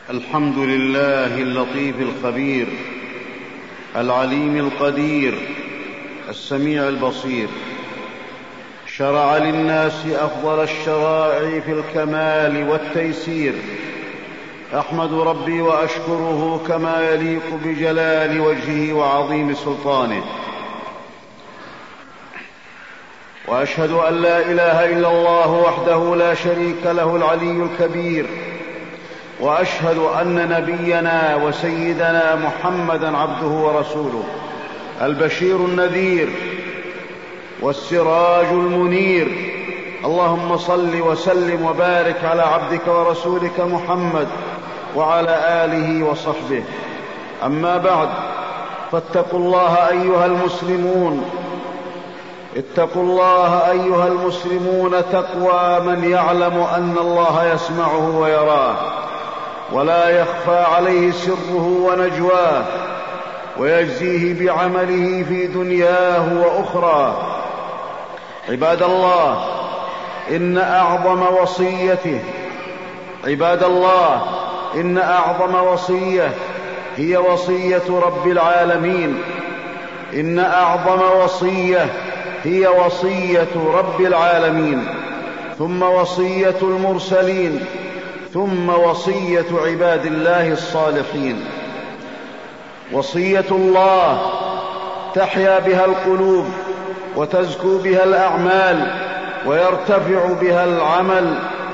الحمد لله اللطيف الخبير العليم القدير السميع البصير. شرع للناس أفضل الشرائع في الكمال والتيسير. أحمد ربي وأشكره كما يليق بجلال وجهه وعظيم سلطانه، وأشهد أن لا إله إلا الله وحده لا شريك له العلي الكبير، وأشهد أن نبينا وسيدنا محمدا عبده ورسوله البشير النذير والسراج المنير. اللهم صل وسلم وبارك على عبدك ورسولك محمد وعلى آله وصحبه. أما بعد، فاتقوا الله أيها المسلمون، اتقوا الله أيها المسلمون تقوى من يعلم أن الله يسمعه ويراه ولا يخفى عليه سره ونجواه، ويجزيه بعمله في دنياه وأخرى. عباد الله، إن أعظم وصية هي وصية رب العالمين. إن أعظم وصية هي وصية رب العالمين، ثم وصية المرسلين، ثم وصية عباد الله الصالحين. وصية الله تحيا بها القلوب وتزكو بها الأعمال ويرتفع بها العمل،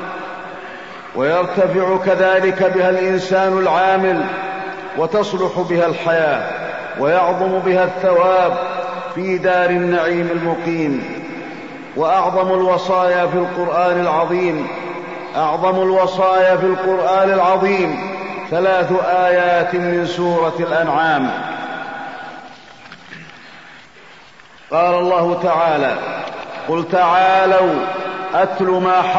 ويرتفع كذلك بها الإنسان العامل، وتصلح بها الحياة، ويعظم بها الثواب في دار النعيم المقيم. وأعظم الوصايا في القرآن العظيم 3 آيات من سورة الأنعام. قال الله تعالى: قل تعالوا أتل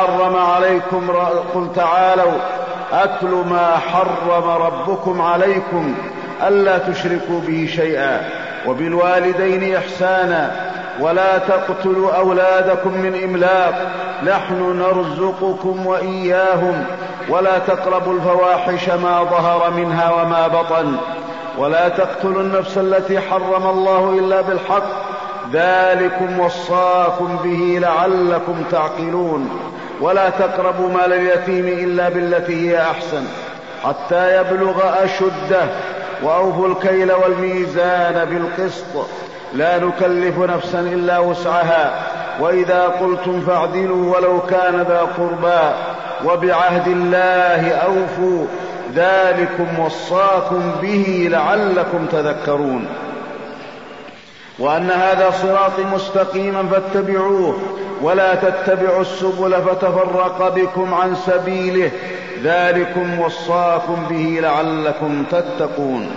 ما حرم ربكم عليكم ألا تشركوا به شيئا وبالوالدين إحسانا ولا تقتلوا أولادكم من إملاق نحن نرزقكم وإياهم ولا تقربوا الفواحش ما ظهر منها وما بطن ولا تقتلوا النفس التي حرم الله إلا بالحق ذلكم وصاكم به لعلكم تعقلون ولا تقربوا مال اليتيم إلا بالتي هي أحسن حتى يبلغ أشده وأوفوا الكيل والميزان بالقسط لا نكلف نفسا إلا وسعها وإذا قلتم فاعدلوا ولو كان ذا قربى وبعهد الله أوفوا ذلكم وصاكم به لعلكم تذكرون وأن هذا صراطي مستقيما فاتبعوه ولا تتبعوا السبل فتفرق بكم عن سبيله ذلكم وصاكم به لعلكم تتقون.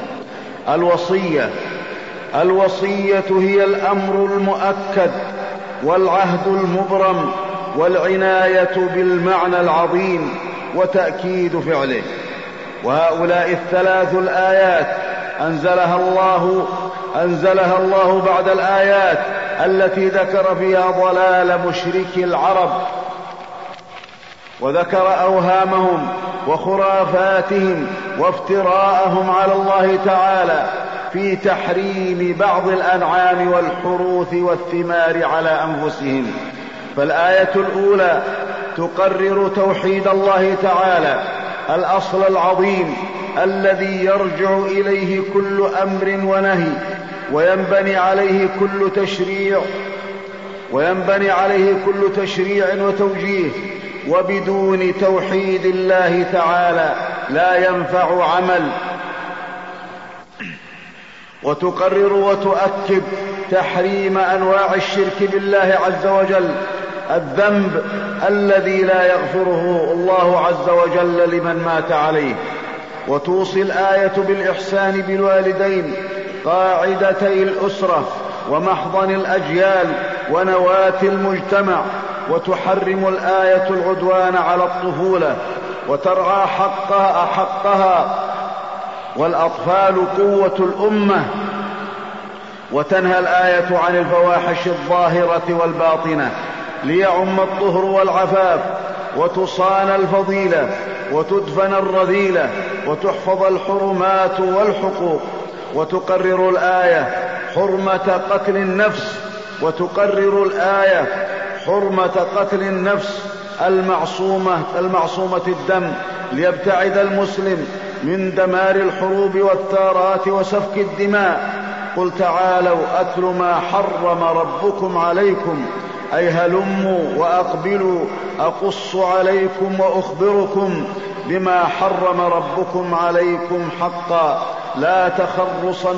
الوصية هي الأمر المؤكد والعهد المبرم والعناية بالمعنى العظيم وتأكيد فعله. وهؤلاء 3 الآيات أنزلها الله بعد الآيات التي ذكر فيها ضلال مشركي العرب وذكر أوهامهم وخرافاتهم وافتراءهم على الله تعالى في تحريم بعض الأنعام والحروث والثمار على أنفسهم. فالآية الأولى تقرر توحيد الله تعالى الأصل العظيم الذي يرجع إليه كل أمر ونهي وينبني عليه كل تشريع وتوجيه، وبدون توحيد الله تعالى لا ينفع عمل. وتقرر وتؤكد تحريم أنواع الشرك بالله عز وجل، الذنب الذي لا يغفره الله عز وجل لمن مات عليه. وتوصي الآية بالإحسان بالوالدين قاعدتي الأسرة ومحضن الأجيال ونواة المجتمع. وتحرم الآية العدوان على الطفولة وترعى حقها والأطفال قوة الأمة. وتنهى الآية عن الفواحش الظاهرة والباطنة ليعم الطهر والعفاف. وتصان الفضيلة وتدفن الرذيلة وتحفظ الحرمات والحقوق. وتقرر الآية حرمة قتل النفس وتقرر الآية حرمة قتل النفس المعصومة الدم، ليبتعد المسلم من دمار الحروب والثارات وسفك الدماء. قل تعالوا أتل ما حرم ربكم عليكم، أي هلموا وأقبلوا أقص عليكم وأخبركم بما حرم ربكم عليكم حقا، لا تخرصا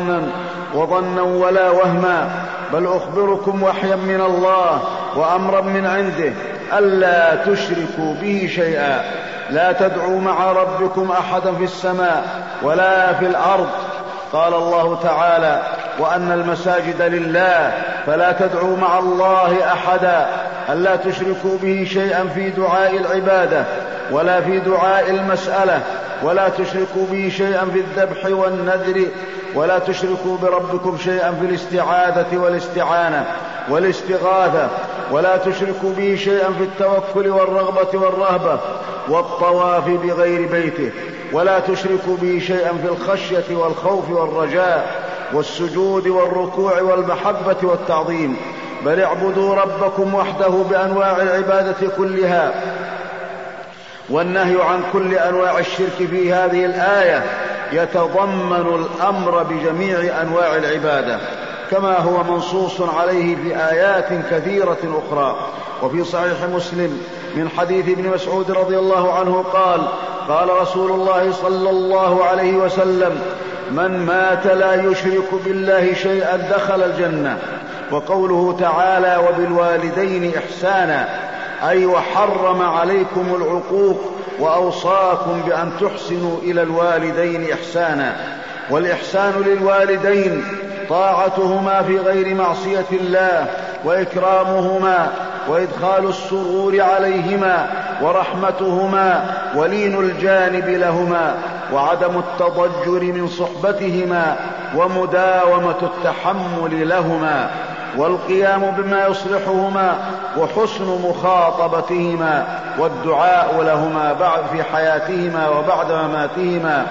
وظنا ولا وهما، بل أخبركم وحيا من الله وأمرا من عنده ألا تشركوا به شيئا، لا تدعوا مع ربكم أحدا في السماء ولا في الأرض. قال الله تعالى وأن المساجد لله فلا تدعوا مع الله أحدا، ألا تشركوا به شيئا في دعاء العبادة ولا في دعاء المسألة، ولا تشركوا به شيئا في الذبح والنذر، ولا تشركوا بربكم شيئا في الاستعاذة والاستعانة والاستغاثة، ولا تشركوا به شيئا في التوكل والرغبة والرهبة والطواف بغير بيته، ولا تشركوا به شيئا في الخشية والخوف والرجاء والسجود والركوع والمحبة والتعظيم، بل اعبدوا ربكم وحده بأنواع العبادة كلها. والنهي عن كل أنواع الشرك في هذه الآية يتضمن الأمر بجميع أنواع العبادة، كما هو منصوص عليه في آيات كثيرة أخرى. وفي صحيح مسلم من حديث ابن مسعود رضي الله عنه قال قال رسول الله صلى الله عليه وسلم من مات لا يشرك بالله شيئا دخل الجنة. وقوله تعالى وبالوالدين إحسانا، أي وحرم عليكم العقوق وأوصاكم بأن تحسنوا إلى الوالدين إحسانا. والإحسان للوالدين طاعتهما في غير معصية الله، وإكرامهما وإدخال السرور عليهما، ورحمتهما ولين الجانب لهما، وعدم التضجر من صحبتهما، ومداومة التحمل لهما، والقيام بما يصلحهما، وحسن مخاطبتهما، والدعاء لهما بعد في حياتهما وبعد مماتهما،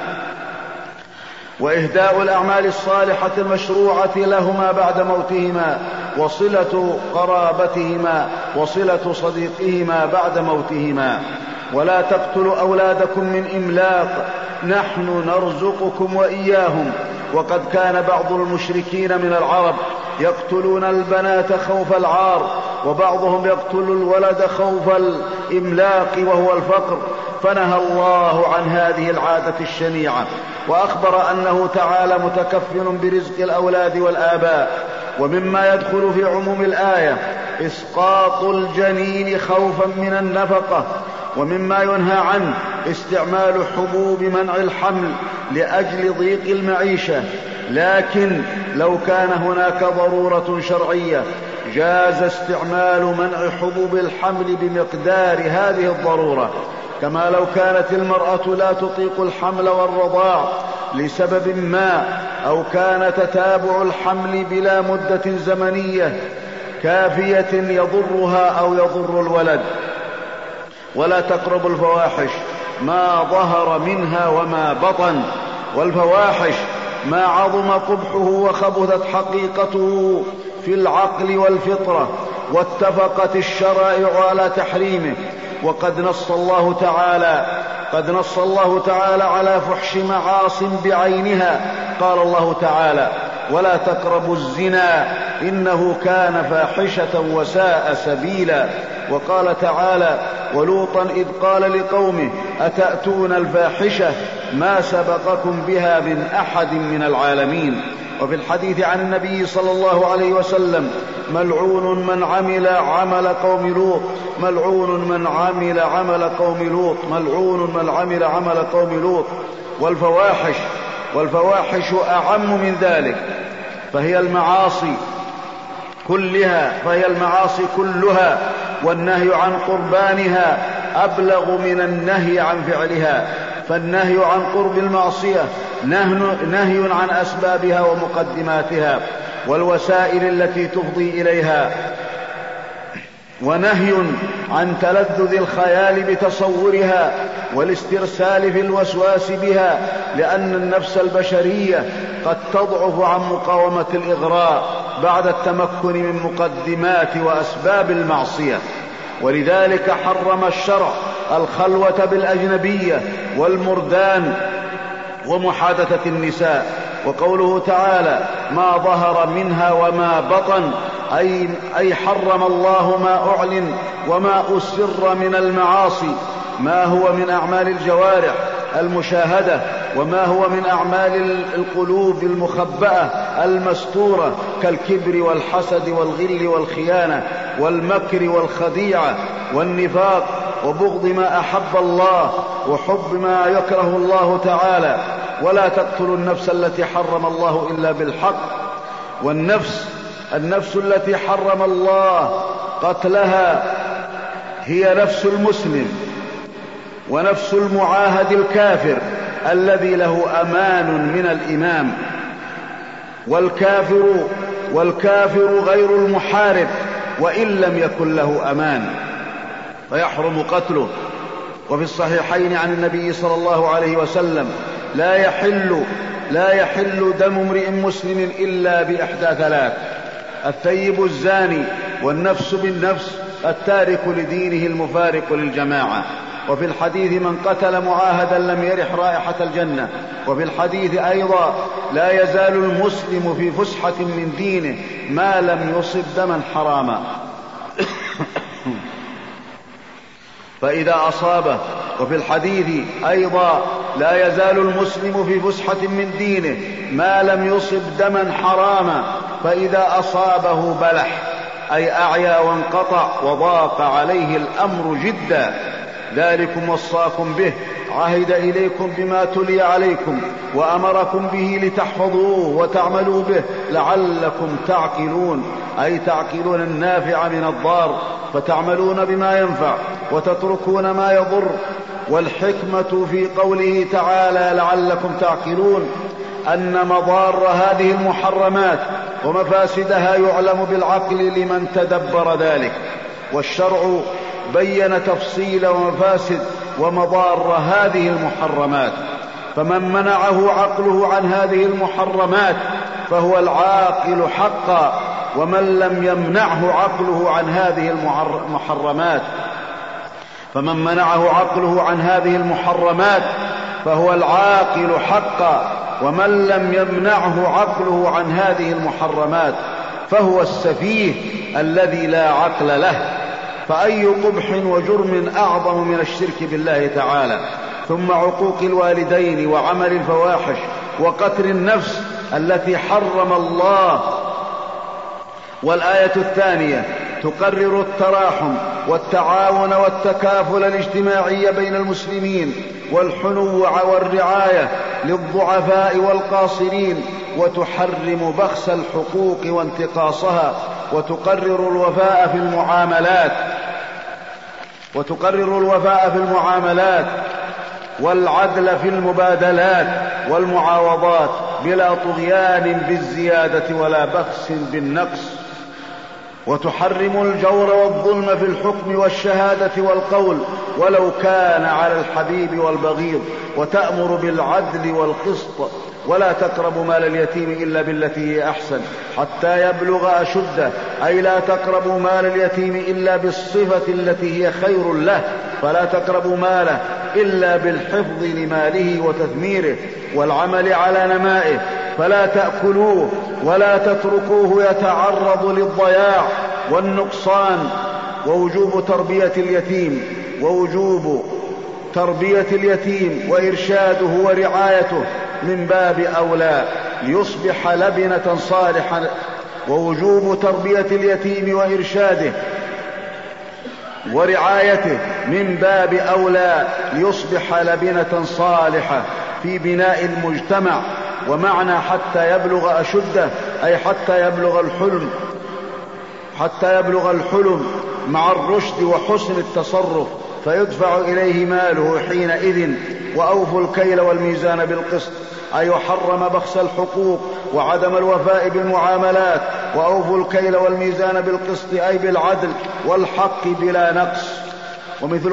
وإهداء الأعمال الصالحة المشروعة لهما بعد موتهما، وصلة قرابتهما، وصلة صديقهما بعد موتهما. ولا تقتلوا أولادكم من إملاق، نحن نرزقكم وإياهم. وقد كان بعض المشركين من العرب يقتلون البنات خوف العار، وبعضهم يقتل الولد خوف الإملاق وهو الفقر، فنهى الله عن هذه العادة الشنيعة، وأخبر أنه تعالى متكفل برزق الأولاد والآباء. ومما يدخل في عموم الآية إسقاط الجنين خوفا من النفقة. ومما ينهى عنه استعمال حبوب منع الحمل لأجل ضيق المعيشة، لكن لو كان هناك ضرورة شرعية جاز استعمال منع حبوب الحمل بمقدار هذه الضرورة، كما لو كانت المرأة لا تطيق الحمل والرضاع لسبب ما، أو كان تتابع الحمل بلا مدة زمنية كافية يضرها أو يضر الولد. ولا تقربوا الفواحش ما ظهر منها وما بطن، والفواحش ما عظم قبحه وخبثت حقيقته في العقل والفطرة، واتفقت الشرائع على تحريمه. وقد نص الله تعالى على فحش معاص بعينها. قال الله تعالى ولا تقربوا الزنا إنه كان فاحشة وساء سبيلا. وقال تعالى ولوطا إذ قال لقومه أتأتون الفاحشة ما سبقكم بها من أحد من العالمين. وفي الحديث عن النبي صلى الله عليه وسلم ملعون من عمل عمل قوم لوط، ملعون من عمل عمل قوم لوط، ملعون من عمل عمل قوم لوط. والفواحش أعم من ذلك، فهي المعاصي كلها، والنهي عن قربانها أبلغ من النهي عن فعلها. فالنهي عن قرب المعصية نهي عن أسبابها ومقدماتها والوسائل التي تفضي إليها، ونهي عن تلذذ الخيال بتصورها والاسترسال في الوسواس بها، لأن النفس البشرية قد تضعف عن مقاومة الإغراء بعد التمكن من مقدمات وأسباب المعصية. ولذلك حرم الشرع الخلوة بالأجنبية والمردان ومحادثة النساء. وقوله تعالى: ما ظهر منها وما بطن، أي حرم الله ما أعلن وما أسر من المعاصي، ما هو من أعمال الجوارح المشاهدة وما هو من أعمال القلوب المخبأة المستورة، كالكبر والحسد والغل والخيانة والمكر والخديعة والنفاق وبغض ما أحب الله وحب ما يكره الله تعالى. ولا تقتلوا النفس التي حرم الله إلا بالحق. النفس التي حرم الله قتلها هي نفس المسلم ونفس المعاهد الكافر الذي له أمان من الإمام. والكافر غير المحارب وإن لم يكن له أمان فيحرم قتله. وفي الصحيحين عن النبي صلى الله عليه وسلم: لا يحل دم امرئ مسلم إلا بإحدى ثلاث: الثيب الزاني، والنفس بالنفس، التارك لدينه المفارق للجماعة. وفي الحديث: من قتل معاهدا لم يرح رائحة الجنة. وفي الحديث أيضا: لا يزال المسلم في فسحة من دينه ما لم يصب دما حراما فإذا أصابه. وفي الحديث أيضا: لا يزال المسلم في فسحة من دينه ما لم يصب دما حراما، فإذا أصابه بلح، أي أعيا وانقطع وضاق عليه الأمر جدا. ذلكم وصاكم به، عهد إليكم بما تلي عليكم وأمركم به لتحفظوه وتعملوا به لعلكم تعقلون، أي تعقلون النافع من الضار، فتعملون بما ينفع وتتركون ما يضر. والحكمة في قوله تعالى لعلكم تعقلون أن مضار هذه المحرمات ومفاسدها يعلم بالعقل لمن تدبر ذلك. والشرع بين تفصيل ومفاسد ومضار هذه المحرمات، فمن منعه عقله عن هذه المحرمات فهو العاقل حقا، ومن لم يمنعه عقله عن هذه المحرمات فهو العاقل حقا، ومن لم يمنعه عقله عن هذه المحرمات فهو السفيه الذي لا عقل له. فأي قبح وجرم أعظم من الشرك بالله تعالى، ثم عقوق الوالدين وعمل الفواحش وقتل النفس التي حرم الله. والآية الثانية تقرر التراحم والتعاون والتكافل الاجتماعي بين المسلمين والحنو والرعاية للضعفاء والقاصرين، وتحرم بخس الحقوق وانتقاصها، وتقرر الوفاء في المعاملات والعدل في المبادلات والمعاوضات بلا طغيان بالزيادة ولا بخس بالنقص، وتحرم الجور والظلم في الحكم والشهادة والقول ولو كان على الحبيب والبغيض، وتأمر بالعدل والقسط. ولا تقربوا مال اليتيم إلا بالتي هي أحسن حتى يبلغ أشده، أي لا تقربوا مال اليتيم إلا بالصفة التي هي خير له، فلا تقربوا ماله إلا بالحفظ لماله وتثميره والعمل على نمائه، فلا تأكلوه ولا تتركوه يتعرض للضياع والنقصان. ووجوب تربية اليتيم وإرشاده ورعايته من باب أولى ليصبح لبنة صالحة. ووجوب تربية اليتيم وإرشاده ورعايته من باب أولى ليصبح لبنة صالحة في بناء المجتمع. ومعنى حتى يبلغ أشده أي حتى يبلغ الحلم مع الرشد وحسن التصرف، فيدفع إليه ماله حينئذ. وأوفوا الكيل والميزان بالقسط، أي حرم بخس الحقوق وعدم الوفاء بالمعاملات وأوفوا الكيل والميزان بالقسط أي بالعدل والحق بلا نقص. ومثل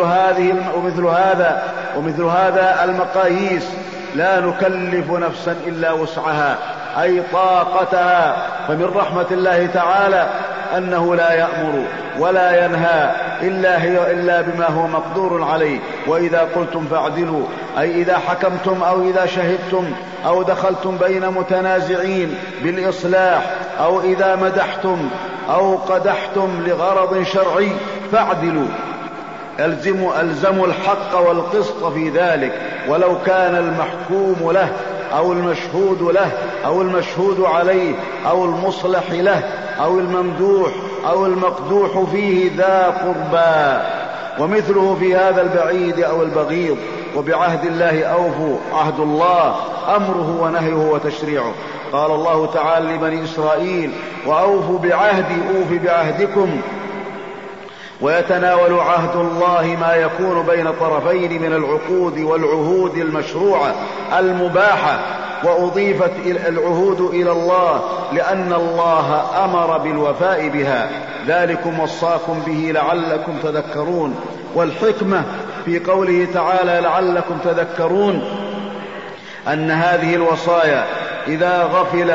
هذا المقاييس لا نكلف نفسا إلا وسعها أي طاقتها. فمن رحمة الله تعالى أنه لا يأمر ولا ينهى إلا بما هو مقدور عليه. وإذا قلتم فاعدلوا أي إذا حكمتم أو إذا شهدتم أو دخلتم بين متنازعين بالإصلاح أو إذا مدحتم أو قدحتم لغرض شرعي فاعدلوا. ألزموا الحق والقسط في ذلك، ولو كان المحكوم له أو المشهود له أو المشهود عليه أو المصلح له أو الممدوح أو المقدوح فيه ذا قربى. ومثله في هذا البعيد أو البغيض. وبعهد الله أوفوا، عهد الله أمره ونهيه وتشريعه. قال الله تعالى لبني إسرائيل: وأوفوا بعهدي أوف بعهدكم. ويتناول عهد الله ما يكون بين طرفين من العقود والعهود المشروعة المباحة، وأضيفت العهود إلى الله لأن الله أمر بالوفاء بها. ذلكم وصاكم به لعلكم تذكرون. والحكمة في قوله تعالى لعلكم تذكرون أن هذه الوصايا إذا غفل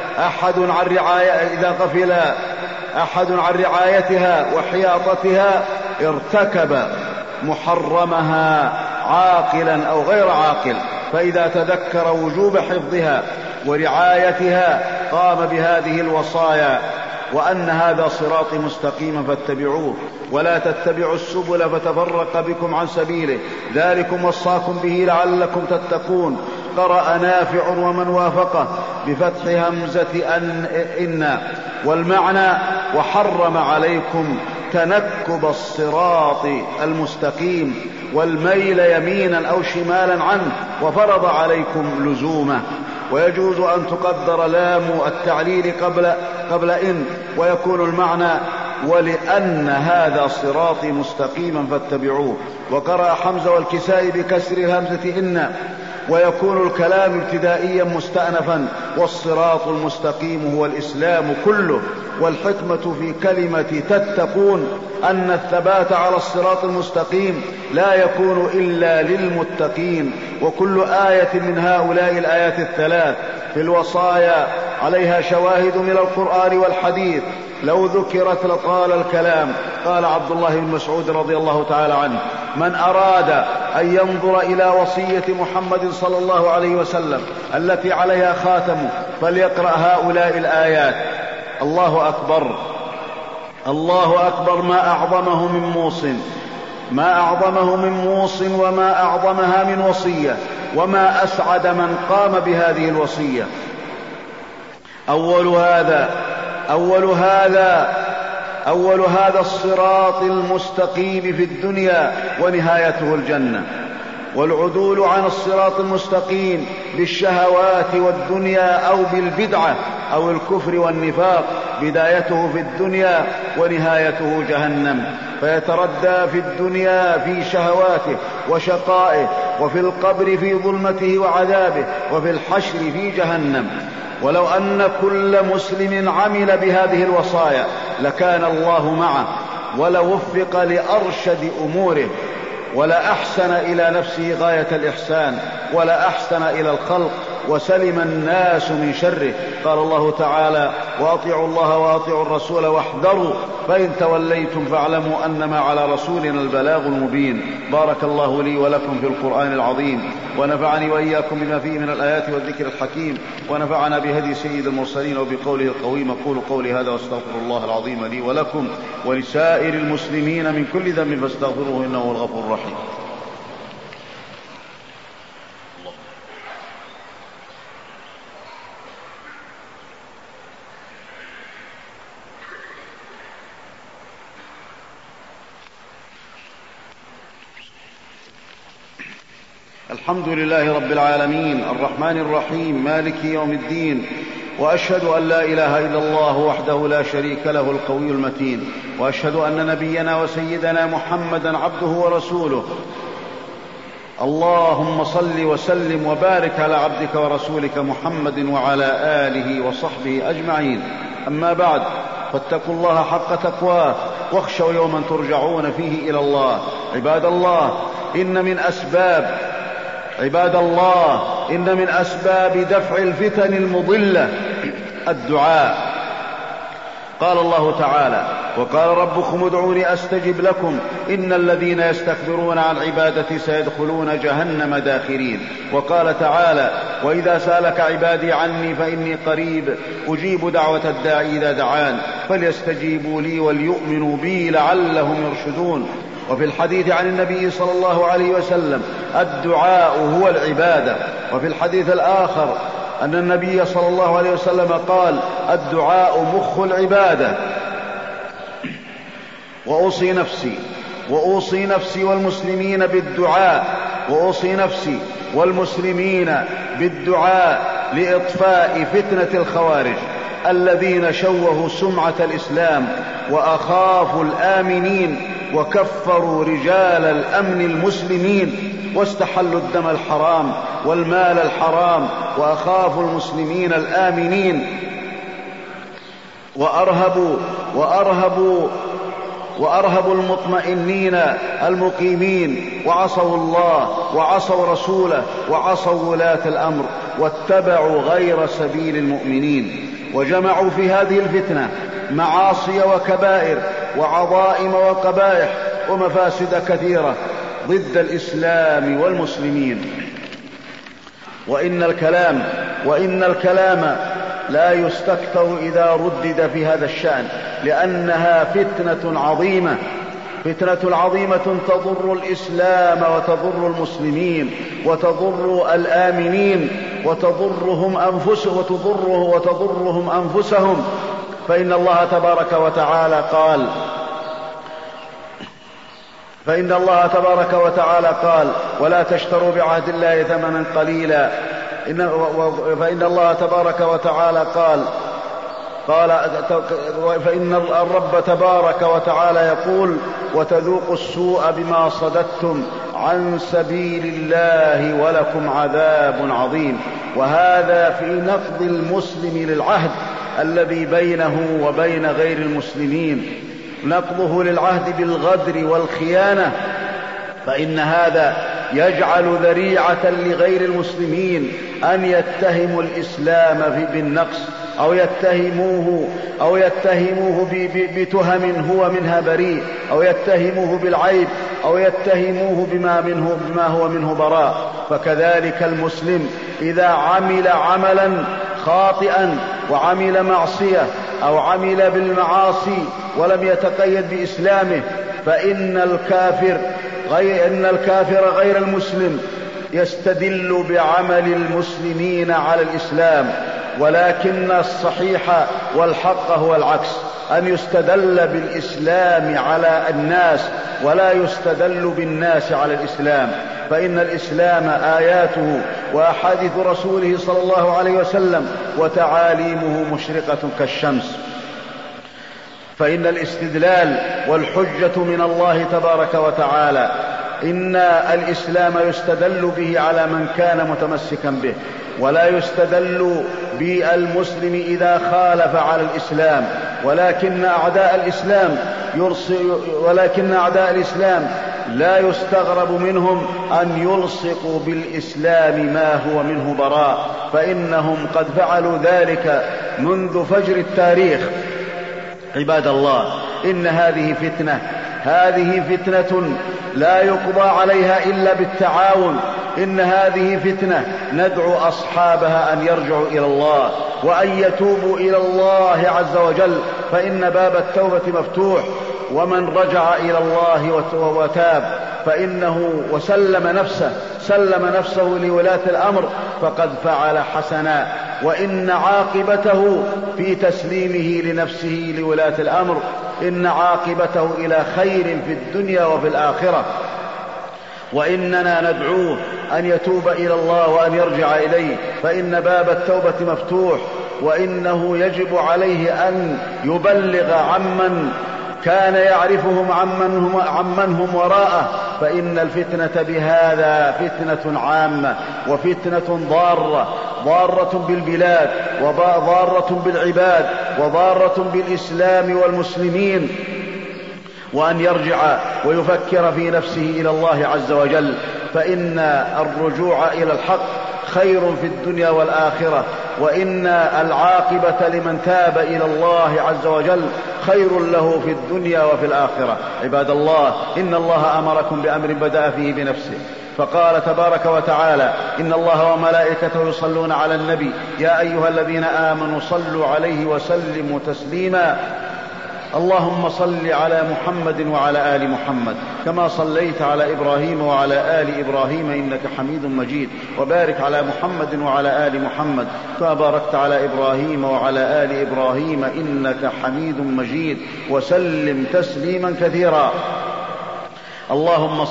أحد عن رعايتها وحياطتها ارتكب محرمها عاقلا أو غير عاقل، فإذا تذكر وجوب حفظها ورعايتها قام بهذه الوصايا، وأن هذا صراطي مستقيما فاتبعوه ولا تتبعوا السبل فتفرق بكم عن سبيله ذلكم وصاكم به لعلكم تتقون. قرأ نافع ومن وافقه بفتح همزة إن، والمعنى وحرم عليكم تنكب الصراط المستقيم والميل يمينا أو شمالا عنه، وفرض عليكم لزومه. ويجوز أن تقدر لام التعليل قبل إن، ويكون المعنى ولأن هذا صراطي مستقيما فاتبعوه. وقرأ حمزة والكسائي بكسر الهمزة إن، ويكون الكلام ابتدائيا مستأنفا، والصراط المستقيم هو الإسلام كله. والحكمة في كلمة تتقون أن الثبات على الصراط المستقيم لا يكون إلا للمتقين. وكل آية من هؤلاء الآيات الثلاث في الوصايا عليها شواهد من القرآن والحديث، لو ذكرت لطال الكلام. قال عبد الله بن مسعود رضي الله تعالى عنه: من أراد أن ينظر إلى وصية محمد صلى الله عليه وسلم التي عليها خاتمه فليقرأ هؤلاء الآيات. الله أكبر، الله أكبر، ما أعظمه من موص وما أعظمها من وصية، وما أسعد من قام بهذه الوصية. أول هذا الصراط المستقيم في الدنيا ونهايته الجنة. والعدول عن الصراط المستقيم بالشهوات والدنيا أو بالبدعة أو الكفر والنفاق بدايته في الدنيا ونهايته جهنم، فيتردى في الدنيا في شهواته وشقائه، وفي القبر في ظلمته وعذابه، وفي الحشر في جهنم. ولو أن كل مسلم عمل بهذه الوصايا لكان الله معه، ولوفق لأرشد أموره، ولا أحسن إلى نفسه غاية الإحسان، ولا أحسن إلى الخلق، وسلم الناس من شره. قال الله تعالى: وأطيعوا الله وأطيعوا الرسول واحذروا فإن توليتم فاعلموا أنما على رسولنا البلاغ المبين. بارك الله لي ولكم في القرآن العظيم، ونفعني وإياكم بما فيه من الآيات والذكر الحكيم، ونفعنا بهدي سيد المرسلين وبقوله القويم. أقول قولي هذا واستغفر الله العظيم لي ولكم ولسائر المسلمين من كل ذنب فاستغفروه إنه هو الغفور الرحيم. الحمد لله رب العالمين الرحمن الرحيم مالك يوم الدين، وأشهد أن لا إله إلا الله وحده لا شريك له القوي المتين، وأشهد أن نبينا وسيدنا محمدا عبده ورسوله اللهم صل وسلم وبارك على عبدك ورسولك محمد وعلى آله وصحبه أجمعين. أما بعد، فاتقوا الله حق تقواه واخشوا يوما ترجعون فيه إلى الله. عباد الله، إن من أسباب دفع الفتن المضلة الدعاء. قال الله تعالى: وقال ربكم ادعوني أستجب لكم إن الذين يستكبرون عن عبادتي سيدخلون جهنم داخرين. وقال تعالى: وإذا سألك عبادي عني فإني قريب أجيب دعوة الداعي إذا دعان فليستجيبوا لي وليؤمنوا بي لعلهم يرشدون. وفي الحديث عن النبي صلى الله عليه وسلم: الدعاء هو العبادة. وفي الحديث الآخر أن النبي صلى الله عليه وسلم قال: الدعاء مخ العبادة. وأوصي نفسي والمسلمين بالدعاء لإطفاء فتنة الخوارج الذين شوهوا سمعة الإسلام وأخافوا الآمنين وكفروا رجال الأمن المسلمين واستحلوا الدم الحرام والمال الحرام وأخافوا المسلمين الآمنين وأرهبوا المطمئنين المقيمين وعصوا الله وعصوا رسوله وعصوا ولاة الأمر واتبعوا غير سبيل المؤمنين، وجمعوا في هذه الفتنة معاصي وكبائر وعظائم وقبائح ومفاسد كثيرة ضد الإسلام والمسلمين. وإن الكلام لا يستكثر إذا ردد في هذا الشأن، لأنها فتنة عظيمة تضر الإسلام وتضر المسلمين وتضر الآمنين وتضرهم أنفسهم. فإن الله تبارك وتعالى قال: ولا تشتروا بعهد الله ثمنا قليلا. فإن الله تبارك وتعالى فإن الرب تبارك وتعالى يقول: وتذوقوا السوء بما صددتم عن سبيل الله ولكم عذاب عظيم. وهذا في نقض المسلم للعهد الذي بينه وبين غير المسلمين، نقضه للعهد بالغدر والخيانة، فإن هذا يجعل ذريعة لغير المسلمين أن يتهموا الإسلام بالنقص أو يتهموه بتهم هو منها بريء، أو يتهموه بالعيب، أو يتهموه بما هو منه براء. فكذلك المسلم إذا عمل عملا خاطئا وعمل معصية أو عمل بالمعاصي ولم يتقيد بإسلامه، فإن الكافر غير المسلم يستدل بعمل المسلمين على الإسلام، ولكن الصحيح والحق هو العكس، أن يستدل بالإسلام على الناس ولا يستدل بالناس على الإسلام. فإن الإسلام آياته وأحاديث رسوله صلى الله عليه وسلم وتعاليمه مشرقة كالشمس. فإن الاستدلال والحجة من الله تبارك وتعالى، إن الإسلام يستدل به على من كان متمسكا به، ولا يستدل بالمسلم إذا خالف على الإسلام. ولكن أعداء الإسلام لا يستغرب منهم أن يلصقوا بالإسلام ما هو منه براء، فإنهم قد فعلوا ذلك منذ فجر التاريخ. عباد الله، إن هذه فتنة لا يقضى عليها إلا بالتعاون. إن هذه فتنة ندعو أصحابها أن يرجعوا إلى الله وأن يتوبوا إلى الله عز وجل، فإن باب التوبة مفتوح، ومن رجع إلى الله وتاب فإنه سلم نفسه لولاة الأمر فقد فعل حسنا، وإن عاقبته في تسليمه لنفسه لولاة الأمر إن عاقبته إلى خير في الدنيا وفي الآخرة. وإننا ندعوه أن يتوب إلى الله وأن يرجع إليه، فإن باب التوبة مفتوح، وإنه يجب عليه أن يبلغ عمن كان يعرفهم عمن هم وراءه فإن الفتنة بهذا فتنة عامة وفتنة ضارة بالبلاد وضارة بالعباد وضارة بالإسلام والمسلمين، وأن يرجع ويفكر في نفسه إلى الله عز وجل، فإن الرجوع إلى الحق خير في الدنيا والآخرة، وإن العاقبة لمن تاب إلى الله عز وجل خير له في الدنيا وفي الآخرة. عباد الله، إن الله أمركم بأمر بدأ فيه بنفسه، فقال تبارك وتعالى: إن الله وملائكته يصلون على النبي يا أيها الذين آمنوا صلوا عليه وسلموا تسليما. اللهم صل على محمد وعلى آل محمد كما صليت على إبراهيم وعلى آل إبراهيم إنك حميد مجيد، وبارك على محمد وعلى آل محمد كما باركت على إبراهيم وعلى آل إبراهيم إنك حميد مجيد، وسلم تسليما كثيرا. اللهم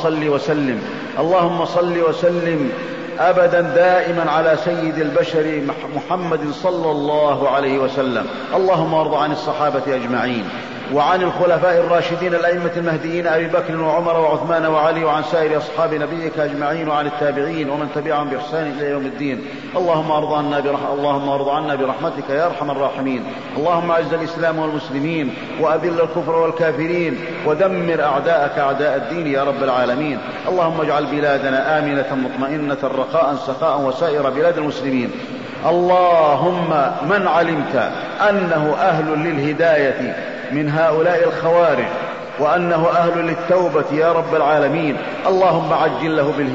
صل وسلم أبدا دائما على سيد البشر محمد صلى الله عليه وسلم. اللهم ارض عن الصحابة أجمعين، وعن الخلفاء الراشدين الأئمة المهديين أبي بكر وعمر وعثمان وعلي، وعن سائر أصحاب نبيك أجمعين، وعن التابعين ومن تبعهم بإحسان إلى يوم الدين. اللهم ارض عنا برحمتك يا أرحم الراحمين. اللهم أعز الإسلام والمسلمين، وأذل الكفر والكافرين، ودمر أعداءك أعداء الدين يا رب العالمين. اللهم اجعل بلادنا آمنة مطمئنة رخاء سخاء وسائر بلاد المسلمين. اللهم من علمت أنه أهل للهداية من هؤلاء الخوارج وأنه أهل للتوبة يا رب العالمين، اللهم عجل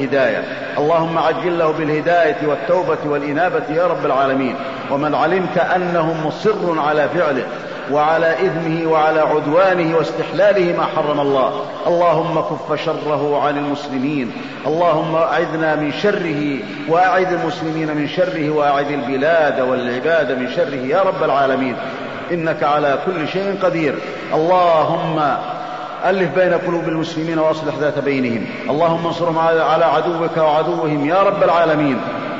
له بالهداية والتوبة والإنابة يا رب العالمين. ومن علمت أنه مصر على فعله وعلى إثمه وعلى عدوانه واستحلاله ما حرم الله، اللهم كف شره عن المسلمين. اللهم أعذنا من شره وأعذ المسلمين من شره، وأعذ البلاد والعباد من شره يا رب العالمين، إنك على كل شيء قدير. اللهم ألف بين قلوب المسلمين وأصلح ذات بينهم. اللهم انصرهم على عدوك وعدوهم يا رب العالمين.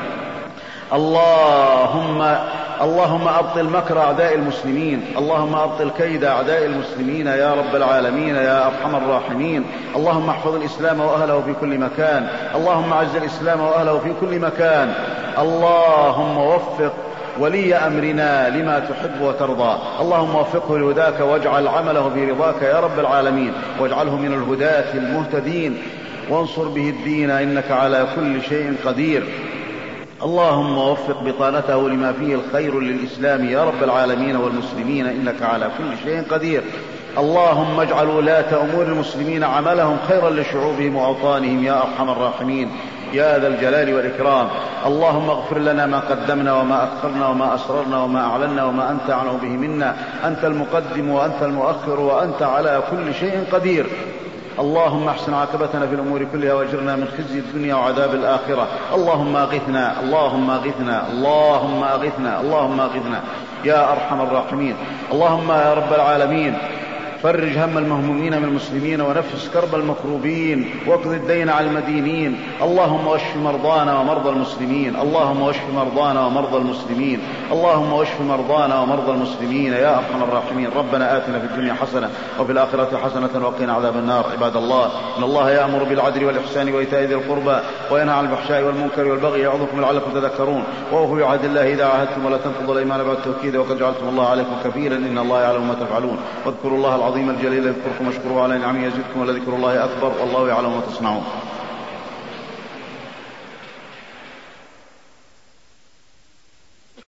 اللهم أبطل مكر أعداء المسلمين، اللهم أبطل كيد أعداء المسلمين يا رب العالمين يا أرحم الراحمين. اللهم احفظ الإسلام وأهله في كل مكان، اللهم أعز الإسلام وأهله في كل مكان. اللهم وفق ولي أمرنا لما تحب وترضى، اللهم وفقه لهداك واجعل عمله في رضاك يا رب العالمين، واجعله من الهداة المهتدين، وانصر به الدين إنك على كل شيء قدير. اللهم وفق بطانته لما فيه الخير للإسلام يا رب العالمين والمسلمين إنك على كل شيء قدير. اللهم اجعل ولاة أمور المسلمين عملهم خيرا لشعوبهم وأوطانهم يا أرحم الراحمين يا ذا الجلال والإكرام. اللهم اغفر لنا ما قدمنا وما أخرنا وما أسررنا وما أعلنا وما أنت أعلم به منا، أنت المقدم وأنت المؤخر وأنت على كل شيء قدير. اللهم احسن عاقبتنا في الأمور كلها واجرنا من خزي الدنيا وعذاب الآخرة. اللهم أغثنا اللهم أغثنا اللهم أغثنا اللهم أغثنا يا أرحم الراحمين. اللهم يا رب العالمين فرج هم المهمومين من المسلمين ونفس كرب المكروبين واقض الدين على المدينين. اللهم واشف مرضانا ومرضى المسلمين، اللهم واشف مرضانا ومرضى المسلمين، اللهم واشف مرضانا ومرضى المسلمين يا أرحم الراحمين. ربنا آتنا في الدنيا حسنة وفي الآخرة حسنة وقنا عذاب النار. عباد الله، إن الله يأمر بالعدل والإحسان وإيتاء ذي القربى وينهى عن الفحشاء والمنكر والبغي يعظكم لعلكم تذكرون. وأوفوا بعهد الله إذا عاهدتم ولا تنقضوا الأيمان بعد التوكيد وقد جعلتم الله عليكم كفيلا إن الله يعلم ما تفعلون. واذكروا الله العظيم الجليل يذكركم واشكروه على نعمه يزدكم ولذكر الله أكبر والله يعلم ما تصنعون.